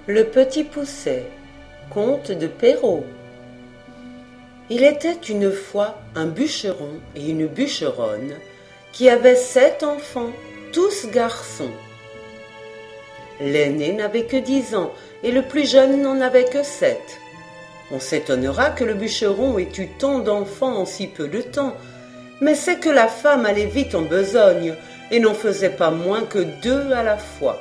Le Petit Poucet, conte de Perrault. Il était une fois un bûcheron et une bûcheronne qui avaient 7 enfants, tous garçons. L'aîné n'avait que 10 ans et le plus jeune n'en avait que 7. On s'étonnera que le bûcheron ait eu tant d'enfants en si peu de temps, mais c'est que la femme allait vite en besogne et n'en faisait pas moins que 2 à la fois.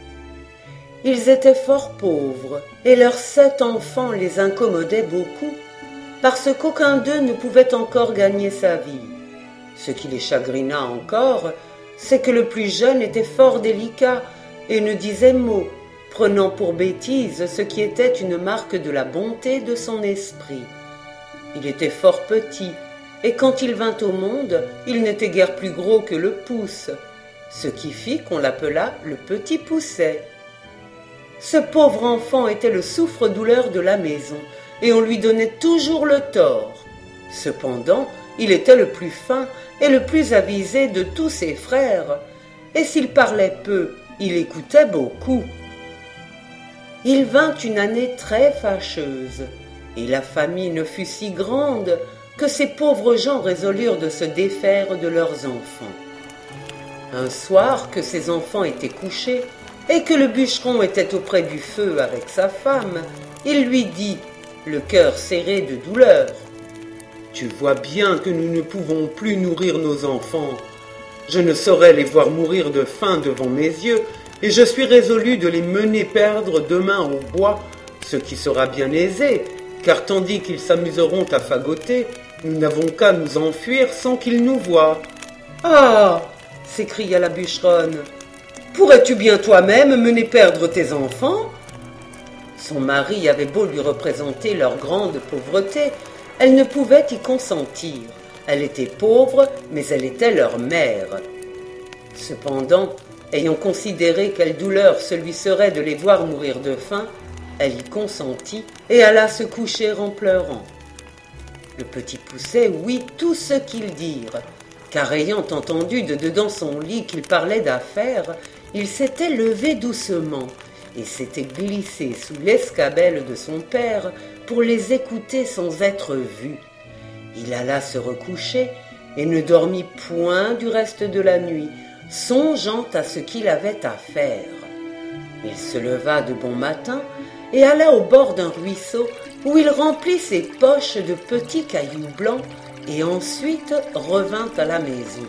Ils étaient fort pauvres, et leurs 7 enfants les incommodaient beaucoup, parce qu'aucun d'eux ne pouvait encore gagner sa vie. Ce qui les chagrina encore, c'est que le plus jeune était fort délicat et ne disait mot, prenant pour bêtise ce qui était une marque de la bonté de son esprit. Il était fort petit, et quand il vint au monde, il n'était guère plus gros que le pouce, ce qui fit qu'on l'appela le Petit Poucet. Ce pauvre enfant était le souffre-douleur de la maison, et on lui donnait toujours le tort. Cependant, il était le plus fin et le plus avisé de tous ses frères, et s'il parlait peu, il écoutait beaucoup. Il vint une année très fâcheuse, et la famine fut si grande que ces pauvres gens résolurent de se défaire de leurs enfants. Un soir que ces enfants étaient couchés, et que le bûcheron était auprès du feu avec sa femme, il lui dit, le cœur serré de douleur, « Tu vois bien que nous ne pouvons plus nourrir nos enfants. Je ne saurais les voir mourir de faim devant mes yeux, et je suis résolu de les mener perdre demain au bois, ce qui sera bien aisé, car tandis qu'ils s'amuseront à fagoter, nous n'avons qu'à nous enfuir sans qu'ils nous voient. »« Ah !» s'écria la bûcheronne. Pourrais-tu bien toi-même mener perdre tes enfants ? Son mari avait beau lui représenter leur grande pauvreté, elle ne pouvait y consentir. Elle était pauvre, mais elle était leur mère. Cependant, ayant considéré quelle douleur ce lui serait de les voir mourir de faim, elle y consentit et alla se coucher en pleurant. Le Petit Poucet ouït tout ce qu'ils dirent, car ayant entendu de dedans son lit qu'ils parlaient d'affaires, il s'était levé doucement et s'était glissé sous l'escabelle de son père pour les écouter sans être vu. Il alla se recoucher et ne dormit point du reste de la nuit, songeant à ce qu'il avait à faire. Il se leva de bon matin et alla au bord d'un ruisseau où il remplit ses poches de petits cailloux blancs et ensuite revint à la maison.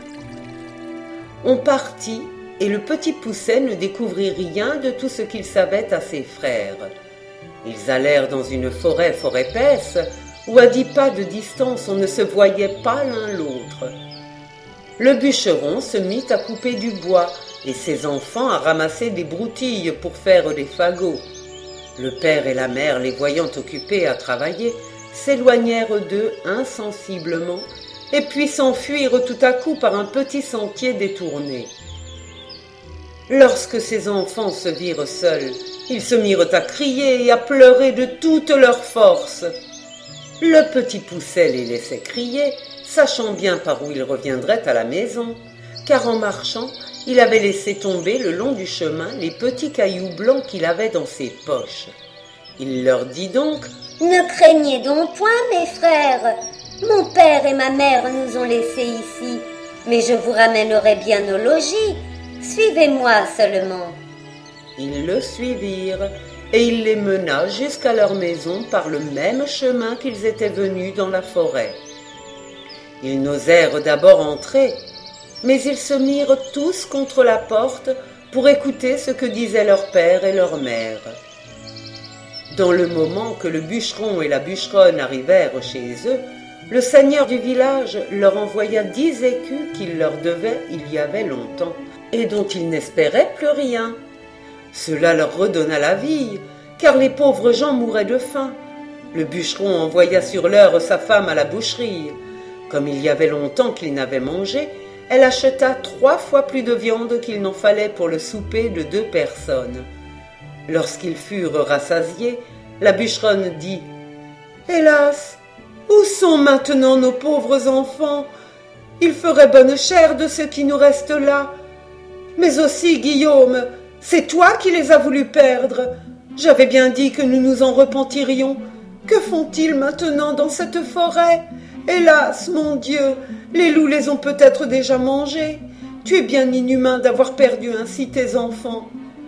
On partit et le Petit Poucet ne découvrit rien de tout ce qu'il savait à ses frères. Ils allèrent dans une forêt fort épaisse, où à 10 pas de distance on ne se voyait pas l'un l'autre. Le bûcheron se mit à couper du bois, et ses enfants à ramasser des broutilles pour faire des fagots. Le père et la mère, les voyant occupés à travailler, s'éloignèrent d'eux insensiblement, et puis s'enfuirent tout à coup par un petit sentier détourné. Lorsque ces enfants se virent seuls, ils se mirent à crier et à pleurer de toute leur force. Le Petit Poucet les laissait crier, sachant bien par où ils reviendraient à la maison, car en marchant, il avait laissé tomber le long du chemin les petits cailloux blancs qu'il avait dans ses poches. Il leur dit donc « Ne craignez donc point, mes frères. Mon père et ma mère nous ont laissés ici, mais je vous ramènerai bien au logis. Suivez-moi seulement. » Ils le suivirent, et il les mena jusqu'à leur maison par le même chemin qu'ils étaient venus dans la forêt. Ils n'osèrent d'abord entrer, mais ils se mirent tous contre la porte pour écouter ce que disaient leur père et leur mère. Dans le moment que le bûcheron et la bûcheronne arrivèrent chez eux, le seigneur du village leur envoya 10 écus qu'il leur devait il y avait longtemps, et dont ils n'espéraient plus rien. Cela leur redonna la vie, car les pauvres gens mouraient de faim. Le bûcheron envoya sur l'heure sa femme à la boucherie. Comme il y avait longtemps qu'il n'avait mangé, elle acheta 3 fois plus de viande qu'il n'en fallait pour le souper de 2 personnes. Lorsqu'ils furent rassasiés, la bûcheronne dit « Hélas, où sont maintenant nos pauvres enfants ? Il ferait bonne chère de ce qui nous reste là. Mais aussi, Guillaume, c'est toi qui les as voulu perdre. J'avais bien dit que nous nous en repentirions. Que font-ils maintenant dans cette forêt? Hélas, mon Dieu, les loups les ont peut-être déjà mangés. Tu es bien inhumain d'avoir perdu ainsi tes enfants. »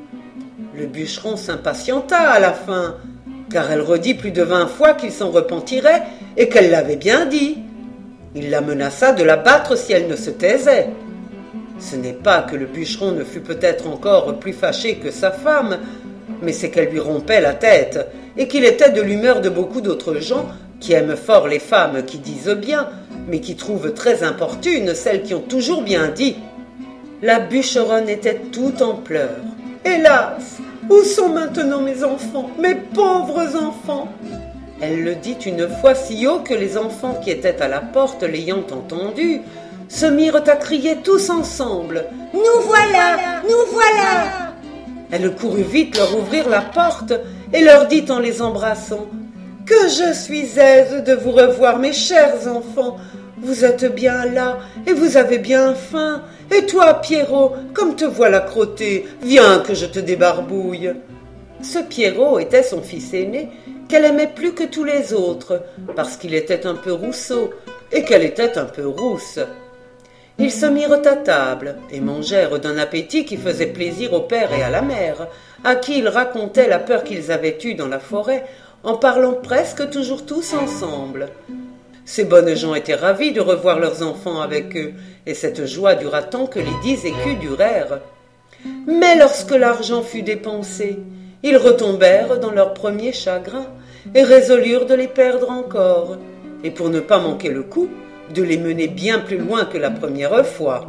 Le bûcheron s'impatienta à la fin, car elle redit plus de 20 fois qu'il s'en repentirait et qu'elle l'avait bien dit. Il la menaça de la battre si elle ne se taisait. Ce n'est pas que le bûcheron ne fût peut-être encore plus fâché que sa femme, mais c'est qu'elle lui rompait la tête, et qu'il était de l'humeur de beaucoup d'autres gens qui aiment fort les femmes qui disent bien, mais qui trouvent très importunes celles qui ont toujours bien dit. La bûcheronne était toute en pleurs. « Hélas, où sont maintenant mes enfants, mes pauvres enfants ?» Elle le dit une fois si haut que les enfants qui étaient à la porte, l'ayant entendu, se mirent à crier tous ensemble. « Nous voilà, nous voilà !» Elle courut vite leur ouvrir la porte et leur dit en les embrassant « Que je suis aise de vous revoir, mes chers enfants. Vous êtes bien là et vous avez bien faim. Et toi, Pierrot, comme te voilà crotté, viens que je te débarbouille. » Ce Pierrot était son fils aîné, qu'elle aimait plus que tous les autres, parce qu'il était un peu rousseau et qu'elle était un peu rousse. Ils se mirent à table et mangèrent d'un appétit qui faisait plaisir au père et à la mère, à qui ils racontaient la peur qu'ils avaient eue dans la forêt, en parlant presque toujours tous ensemble. Ces bonnes gens étaient ravis de revoir leurs enfants avec eux, et cette joie dura tant que les 10 écus durèrent. Mais lorsque l'argent fut dépensé, ils retombèrent dans leur premier chagrin, et résolurent de les perdre encore, et pour ne pas manquer le coup, de les mener bien plus loin que la première fois.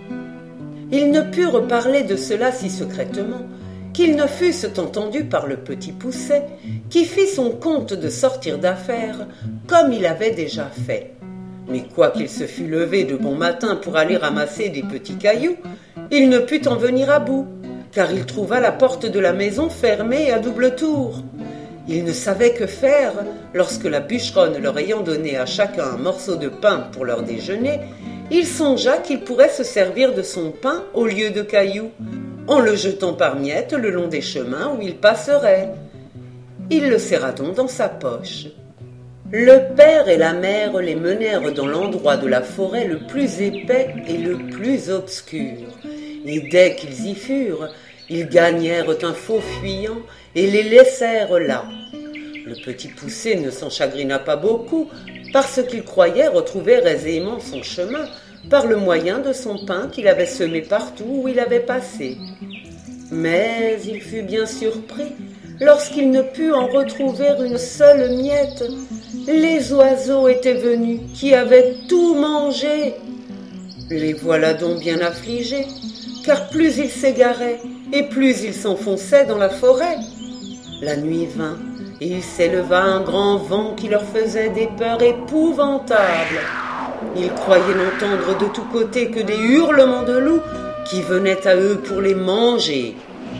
Ils ne purent parler de cela si secrètement qu'ils ne fussent entendus par le petit Poucet, qui fit son compte de sortir d'affaires comme il avait déjà fait. Mais quoiqu'il se fût levé de bon matin pour aller ramasser des petits cailloux, il ne put en venir à bout, car il trouva la porte de la maison fermée à double tour. Il ne savait que faire lorsque la bûcheronne leur ayant donné à chacun un morceau de pain pour leur déjeuner, il songea qu'il pourrait se servir de son pain au lieu de cailloux, en le jetant par miettes le long des chemins où il passerait. Il le serra donc dans sa poche. Le père et la mère les menèrent dans l'endroit de la forêt le plus épais et le plus obscur, et dès qu'ils y furent, ils gagnèrent un faux fuyant et les laissèrent là. Le petit Poucet ne s'en chagrina pas beaucoup, parce qu'il croyait retrouver aisément son chemin par le moyen de son pain qu'il avait semé partout où il avait passé. Mais il fut bien surpris lorsqu'il ne put en retrouver une seule miette. Les oiseaux étaient venus, qui avaient tout mangé. Les voilà donc bien affligés, car plus ils s'égaraient et plus ils s'enfonçaient dans la forêt. La nuit vint, et il s'éleva un grand vent qui leur faisait des peurs épouvantables. Ils croyaient n'entendre de tous côtés que des hurlements de loups qui venaient à eux pour les manger.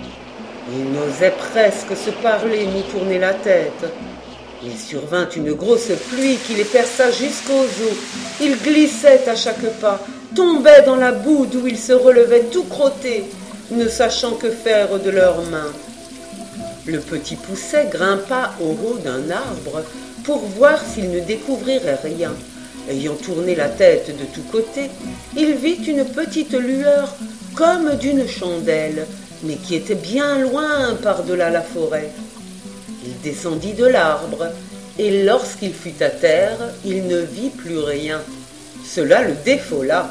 Ils n'osaient presque se parler ni tourner la tête. Il survint une grosse pluie qui les perça jusqu'aux os. Ils glissaient à chaque pas, tombaient dans la boue d'où ils se relevaient tout crottés, ne sachant que faire de leurs mains. Le petit Poucet grimpa au haut d'un arbre pour voir s'il ne découvrirait rien. Ayant tourné la tête de tous côtés, il vit une petite lueur comme d'une chandelle, mais qui était bien loin par-delà la forêt. Il descendit de l'arbre, et lorsqu'il fut à terre, il ne vit plus rien. Cela le défola.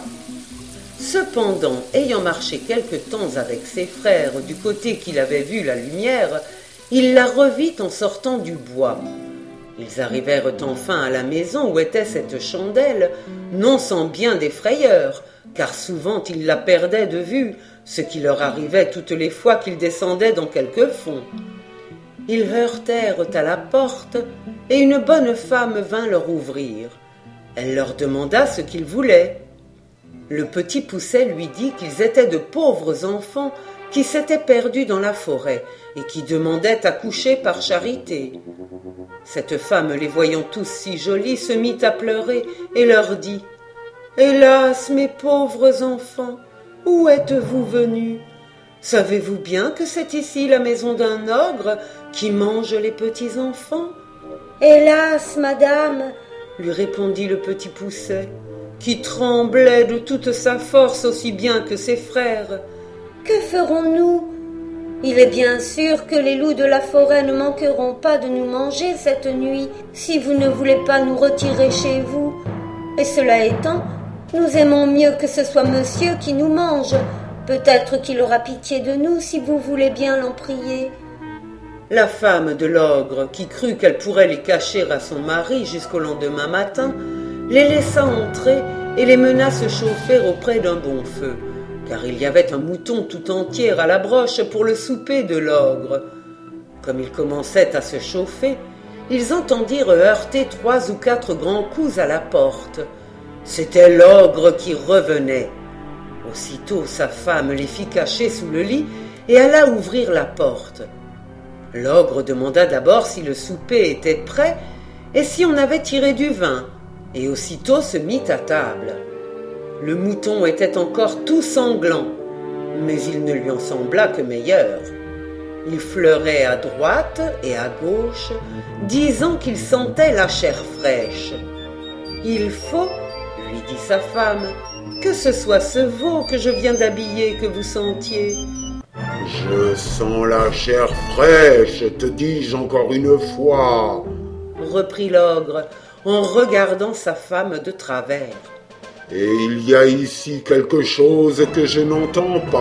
Cependant, ayant marché quelque temps avec ses frères du côté qu'il avait vu la lumière, il la revit en sortant du bois. Ils arrivèrent enfin à la maison où était cette chandelle, non sans bien des frayeurs, car souvent ils la perdaient de vue, ce qui leur arrivait toutes les fois qu'ils descendaient dans quelque fond. Ils heurtèrent à la porte, et une bonne femme vint leur ouvrir. Elle leur demanda ce qu'ils voulaient. Le petit Poucet lui dit qu'ils étaient de pauvres enfants qui s'étaient perdus dans la forêt et qui demandaient à coucher par charité. Cette femme, les voyant tous si jolis, se mit à pleurer et leur dit « Hélas, mes pauvres enfants, où êtes-vous venus? Savez-vous bien que c'est ici la maison d'un ogre qui mange les petits enfants ?» ?»« Hélas, madame, » lui répondit le petit Pousset, qui tremblait de toute sa force aussi bien que ses frères. « que ferons-nous ? Il est bien sûr que les loups de la forêt ne manqueront pas de nous manger cette nuit si vous ne voulez pas nous retirer chez vous. Et cela étant, nous aimons mieux que ce soit monsieur qui nous mange. Peut-être qu'il aura pitié de nous si vous voulez bien l'en prier. » La femme de l'ogre, qui crut qu'elle pourrait les cacher à son mari jusqu'au lendemain matin, les laissa entrer et les mena se chauffer auprès d'un bon feu, car il y avait un mouton tout entier à la broche pour le souper de l'ogre. Comme ils commençaient à se chauffer, ils entendirent heurter 3 ou 4 grands coups à la porte. C'était l'ogre qui revenait. Aussitôt sa femme les fit cacher sous le lit et alla ouvrir la porte. L'ogre demanda d'abord si le souper était prêt et si on avait tiré du vin, et aussitôt se mit à table. Le mouton était encore tout sanglant, mais il ne lui en sembla que meilleur. Il fleurait à droite et à gauche, disant qu'il sentait la chair fraîche. « Il faut, lui dit sa femme, que ce soit ce veau que je viens d'habiller que vous sentiez. » « Je sens la chair fraîche, te dis-je encore une fois, » reprit l'ogre en regardant sa femme de travers. « Et il y a ici quelque chose que je n'entends pas. »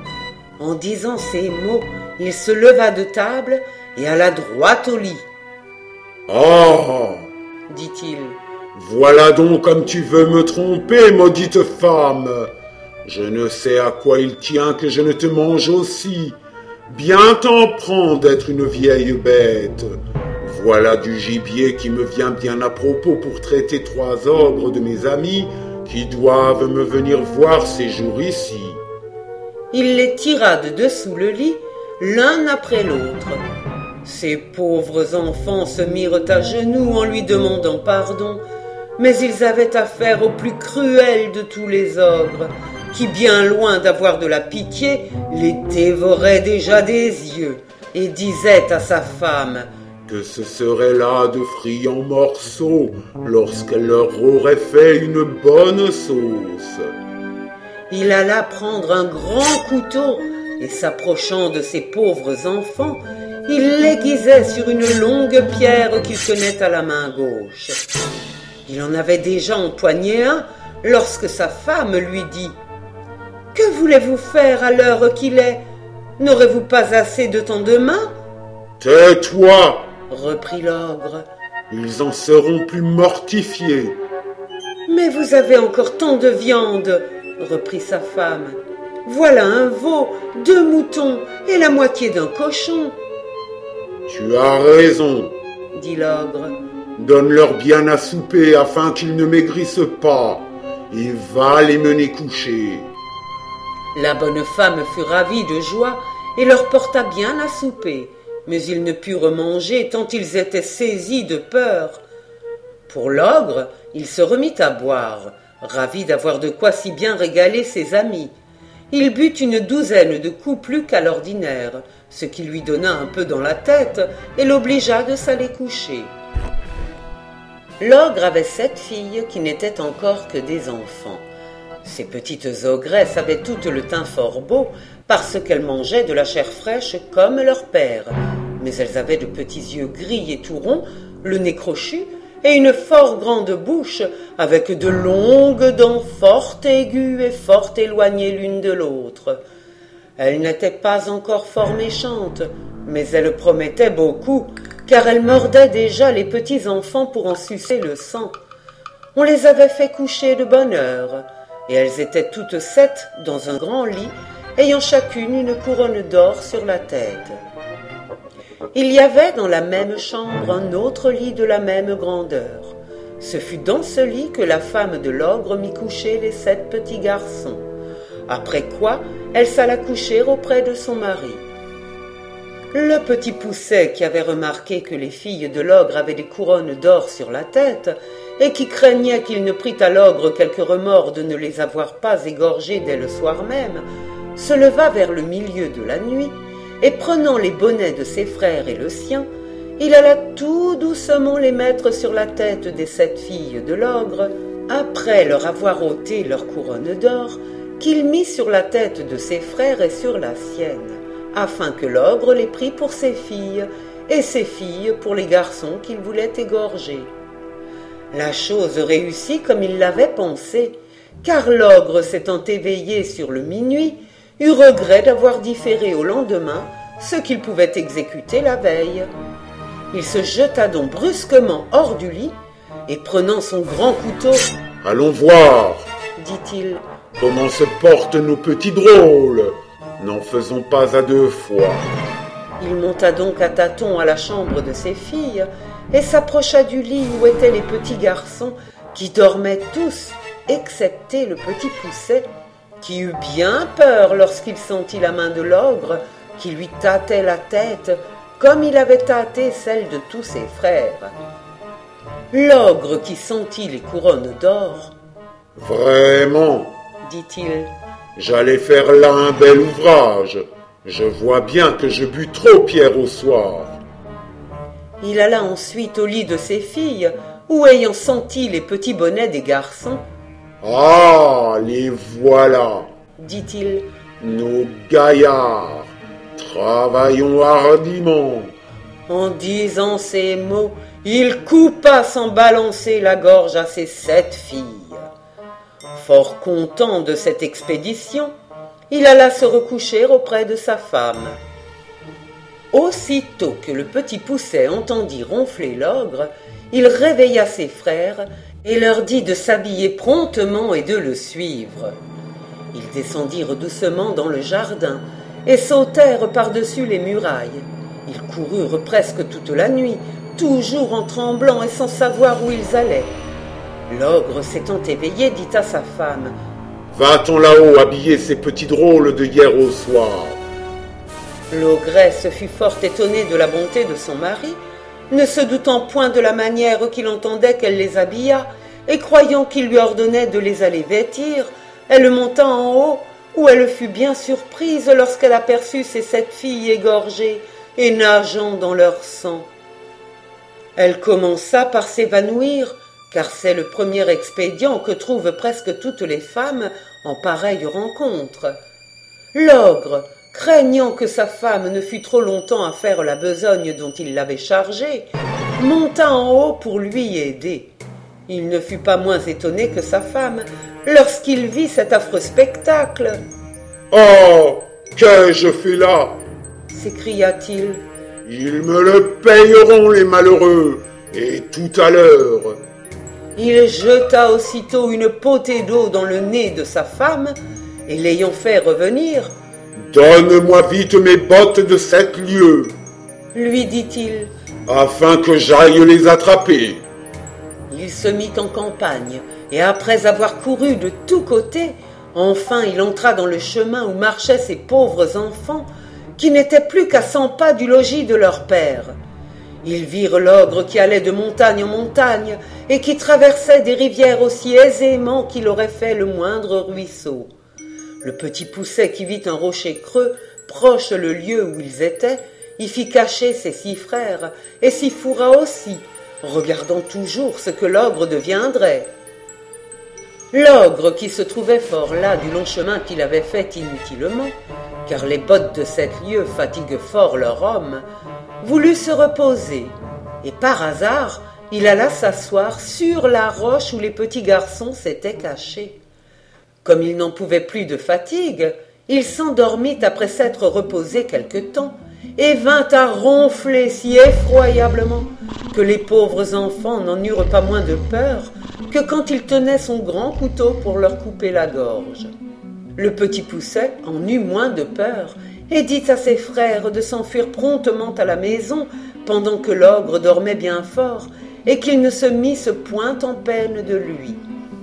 En disant ces mots, il se leva de table et alla droit au lit. « Ah !» dit-il. « Voilà donc comme tu veux me tromper, maudite femme. Je ne sais à quoi il tient que je ne te mange aussi. Bien t'en prends d'être une vieille bête. Voilà du gibier qui me vient bien à propos pour traiter 3 ogres de mes amis qui doivent me venir voir ces jours ici. » Il les tira de dessous le lit, l'un après l'autre. Ces pauvres enfants se mirent à genoux en lui demandant pardon, mais ils avaient affaire au plus cruel de tous les ogres, qui, bien loin d'avoir de la pitié, les dévorait déjà des yeux, et disait à sa femme que ce serait là de friands morceaux lorsqu'elle leur aurait fait une bonne sauce. Il alla prendre un grand couteau, et s'approchant de ces pauvres enfants, il l'aiguisait sur une longue pierre qu'il tenait à la main gauche. Il en avait déjà empoigné un lorsque sa femme lui dit « Que voulez-vous faire à l'heure qu'il est? N'aurez-vous pas assez de temps demain ?»« Tais-toi » reprit l'ogre. « Ils en seront plus mortifiés. »« Mais vous avez encore tant de viande, » reprit sa femme. « Voilà un veau, 2 moutons et la moitié d'un cochon. »« Tu as raison, » dit l'ogre. « Donne-leur bien à souper afin qu'ils ne maigrissent pas, et va les mener coucher. » La bonne femme fut ravie de joie et leur porta bien à souper, mais ils ne purent manger tant ils étaient saisis de peur. Pour l'ogre, il se remit à boire, ravi d'avoir de quoi si bien régaler ses amis. Il but une 12aine de coups plus qu'à l'ordinaire, ce qui lui donna un peu dans la tête et l'obligea de s'aller coucher. L'ogre avait 7 filles qui n'étaient encore que des enfants. Ces petites ogresses avaient toutes le teint fort beau parce qu'elles mangeaient de la chair fraîche comme leur père, mais elles avaient de petits yeux gris et tout ronds, le nez crochu et une fort grande bouche avec de longues dents fort aiguës et fort éloignées l'une de l'autre. Elles n'étaient pas encore fort méchantes, mais elles promettaient beaucoup, car elles mordaient déjà les petits enfants pour en sucer le sang. On les avait fait coucher de bonne heure, et elles étaient toutes 7 dans un grand lit, ayant chacune une couronne d'or sur la tête. Il y avait dans la même chambre un autre lit de la même grandeur. Ce fut dans ce lit que la femme de l'ogre mit coucher les 7 petits garçons, après quoi elle s'alla coucher auprès de son mari. Le petit Pousset, qui avait remarqué que les filles de l'ogre avaient des couronnes d'or sur la tête, et qui craignait qu'il ne prît à l'ogre quelque remords de ne les avoir pas égorgées dès le soir même, se leva vers le milieu de la nuit, et prenant les bonnets de ses frères et le sien, il alla tout doucement les mettre sur la tête des 7 filles de l'ogre, après leur avoir ôté leur couronne d'or, qu'il mit sur la tête de ses frères et sur la sienne, afin que l'ogre les prît pour ses filles, et ses filles pour les garçons qu'il voulait égorger. La chose réussit comme il l'avait pensé, car l'ogre s'étant éveillé sur le minuit, eut regret d'avoir différé au lendemain ce qu'il pouvait exécuter la veille. Il se jeta donc brusquement hors du lit, et prenant son grand couteau, « Allons voir, dit-il, comment se portent nos petits drôles. N'en faisons pas à 2 fois. » Il monta donc à tâtons à la chambre de ses filles, et s'approcha du lit où étaient les petits garçons, qui dormaient tous, excepté le petit Pousset, qui eut bien peur lorsqu'il sentit la main de l'ogre, qui lui tâtait la tête, comme il avait tâté celle de tous ses frères. L'ogre qui sentit les couronnes d'or, « Vraiment, dit-il, j'allais faire là un bel ouvrage. Je vois bien que je bus trop hier au soir. » Il alla ensuite au lit de ses filles, où ayant senti les petits bonnets des garçons, « Ah, les voilà, dit-il, nos gaillards. Travaillons hardiment. » En disant ces mots, il coupa sans balancer la gorge à ses 7 filles. Fort content de cette expédition, il alla se recoucher auprès de sa femme. Aussitôt que le petit Pousset entendit ronfler l'ogre, il réveilla ses frères et leur dit de s'habiller promptement et de le suivre. Ils descendirent doucement dans le jardin et sautèrent par-dessus les murailles. Ils coururent presque toute la nuit, toujours en tremblant et sans savoir où ils allaient. L'ogre, s'étant éveillé, dit à sa femme, « Va-t-on là-haut habiller ces petits drôles de hier au soir ?» L'ogresse fut fort étonnée de la bonté de son mari, ne se doutant point de la manière qu'il entendait qu'elle les habillât, et croyant qu'il lui ordonnait de les aller vêtir, elle monta en haut, où elle fut bien surprise lorsqu'elle aperçut ses 7 filles égorgées et nageant dans leur sang. Elle commença par s'évanouir, car c'est le premier expédient que trouvent presque toutes les femmes en pareille rencontre. L'ogre, craignant que sa femme ne fût trop longtemps à faire la besogne dont il l'avait chargée, monta en haut pour lui aider. Il ne fut pas moins étonné que sa femme lorsqu'il vit cet affreux spectacle. « Oh, qu'ai-je fait là ?» s'écria-t-il. « Ils me le payeront, les malheureux, et tout à l'heure. » Il jeta aussitôt une potée d'eau dans le nez de sa femme, et l'ayant fait revenir, « Donne-moi vite mes bottes de 7 lieues, lui dit-il. Afin que j'aille les attraper. » Il se mit en campagne, et après avoir couru de tous côtés, enfin il entra dans le chemin où marchaient ces pauvres enfants, qui n'étaient plus qu'à 100 pas du logis de leur père. Ils virent l'ogre qui allait de montagne en montagne, et qui traversait des rivières aussi aisément qu'il aurait fait le moindre ruisseau. Le petit Pousset qui vit un rocher creux, proche le lieu où ils étaient, y fit cacher ses 6 frères, et s'y fourra aussi, regardant toujours ce que l'ogre deviendrait. L'ogre, qui se trouvait fort las du long chemin qu'il avait fait inutilement, car les bottes de 7 lieues fatiguent fort leur homme, voulut se reposer, et par hasard, il alla s'asseoir sur la roche où les petits garçons s'étaient cachés. Comme il n'en pouvait plus de fatigue, il s'endormit après s'être reposé quelque temps, et vint à ronfler si effroyablement que les pauvres enfants n'en eurent pas moins de peur que quand il tenait son grand couteau pour leur couper la gorge. Le petit Pousset en eut moins de peur, et dit à ses frères de s'enfuir promptement à la maison pendant que l'ogre dormait bien fort, et qu'ils ne se missent point en peine de lui.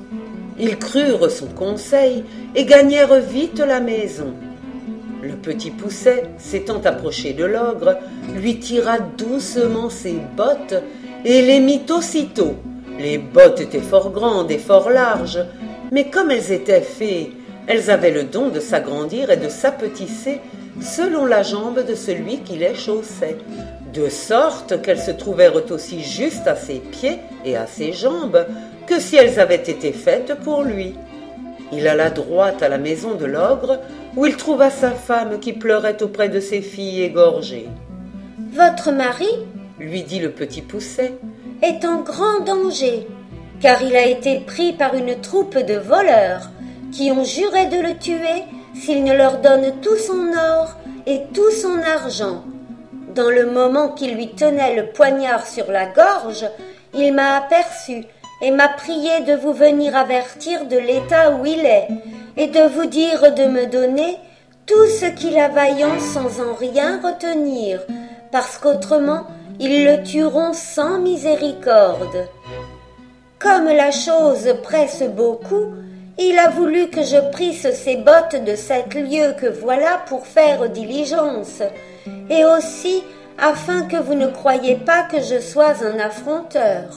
Ils crurent son conseil et gagnèrent vite la maison. Le petit Pousset, s'étant approché de l'ogre, lui tira doucement ses bottes et les mit aussitôt. Les bottes étaient fort grandes et fort larges, mais comme elles étaient fées, elles avaient le don de s'agrandir et de s'apetisser selon la jambe de celui qui les chaussait, de sorte qu'elles se trouvèrent aussi justes à ses pieds et à ses jambes que si elles avaient été faites pour lui. Il alla droit à la maison de l'ogre, où il trouva sa femme qui pleurait auprès de ses filles égorgées. « Votre mari, lui dit le petit Poucet, est en grand danger, car il a été pris par une troupe de voleurs qui ont juré de le tuer s'il ne leur donne tout son or et tout son argent. Dans le moment qu'il lui tenait le poignard sur la gorge, il m'a aperçu et m'a prié de vous venir avertir de l'état où il est, et de vous dire de me donner tout ce qu'il a vaillant sans en rien retenir, parce qu'autrement ils le tueront sans miséricorde. Comme la chose presse beaucoup, il a voulu que je prisse ces bottes de 7 lieues que voilà pour faire diligence, et aussi afin que vous ne croyiez pas que je sois un affronteur. »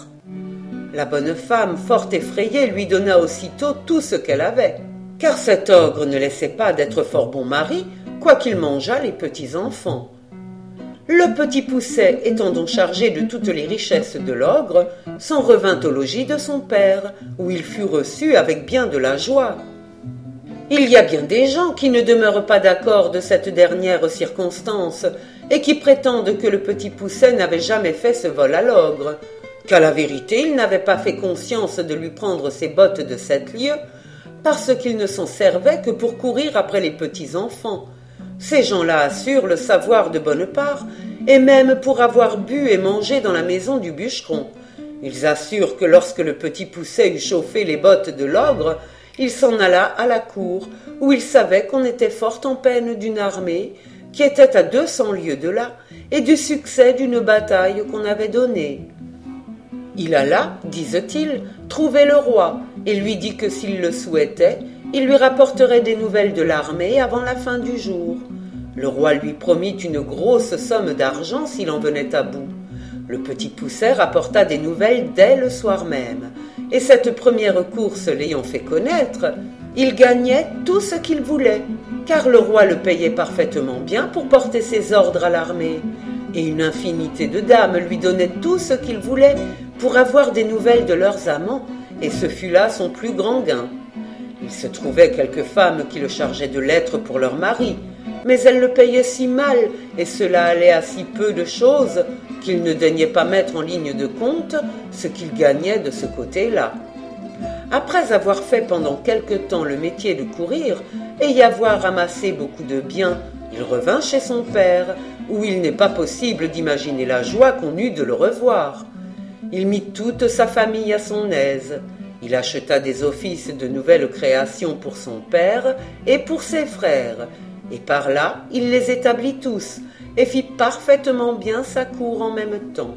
La bonne femme, fort effrayée, lui donna aussitôt tout ce qu'elle avait, car cet ogre ne laissait pas d'être fort bon mari, quoiqu'il mangeât les petits enfants. Le petit Poucet, étant donc chargé de toutes les richesses de l'ogre, s'en revint au logis de son père, où il fut reçu avec bien de la joie. Il y a bien des gens qui ne demeurent pas d'accord de cette dernière circonstance, et qui prétendent que le petit Poucet n'avait jamais fait ce vol à l'ogre, qu'à la vérité il n'avait pas fait conscience de lui prendre ses bottes de 7 lieues, parce qu'il ne s'en servait que pour courir après les petits enfants. Ces gens-là assurent le savoir de bonne part, et même pour avoir bu et mangé dans la maison du bûcheron. Ils assurent que lorsque le petit Poucet eut chauffé les bottes de l'ogre, il s'en alla à la cour, où il savait qu'on était fort en peine d'une armée, qui était à 200 lieues de là, et du succès d'une bataille qu'on avait donnée. Il alla, disent-ils, trouver le roi, et lui dit que s'il le souhaitait, il lui rapporterait des nouvelles de l'armée avant la fin du jour. Le roi lui promit une grosse somme d'argent s'il en venait à bout. Le petit Poucet rapporta des nouvelles dès le soir même, et cette première course l'ayant fait connaître, il gagnait tout ce qu'il voulait, car le roi le payait parfaitement bien pour porter ses ordres à l'armée, et une infinité de dames lui donnaient tout ce qu'il voulait pour avoir des nouvelles de leurs amants, et ce fut là son plus grand gain. Il se trouvait quelques femmes qui le chargeaient de lettres pour leur mari, mais elles le payaient si mal, et cela allait à si peu de choses, qu'il ne daignait pas mettre en ligne de compte ce qu'il gagnait de ce côté-là. Après avoir fait pendant quelque temps le métier de courir, et y avoir ramassé beaucoup de biens, il revint chez son père, où il n'est pas possible d'imaginer la joie qu'on eut de le revoir. Il mit toute sa famille à son aise. Il acheta des offices de nouvelles créations pour son père et pour ses frères, et par là il les établit tous, et fit parfaitement bien sa cour en même temps.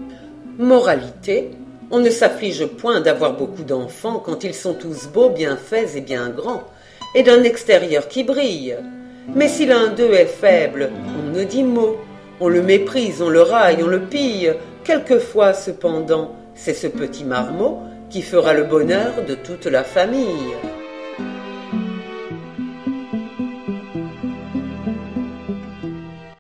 Moralité, on ne s'afflige point d'avoir beaucoup d'enfants quand ils sont tous beaux, bien faits et bien grands, et d'un extérieur qui brille. Mais si l'un d'eux est faible, on ne dit mot, on le méprise, on le raille, on le pille. Quelquefois, cependant, c'est ce petit marmot qui fera le bonheur de toute la famille.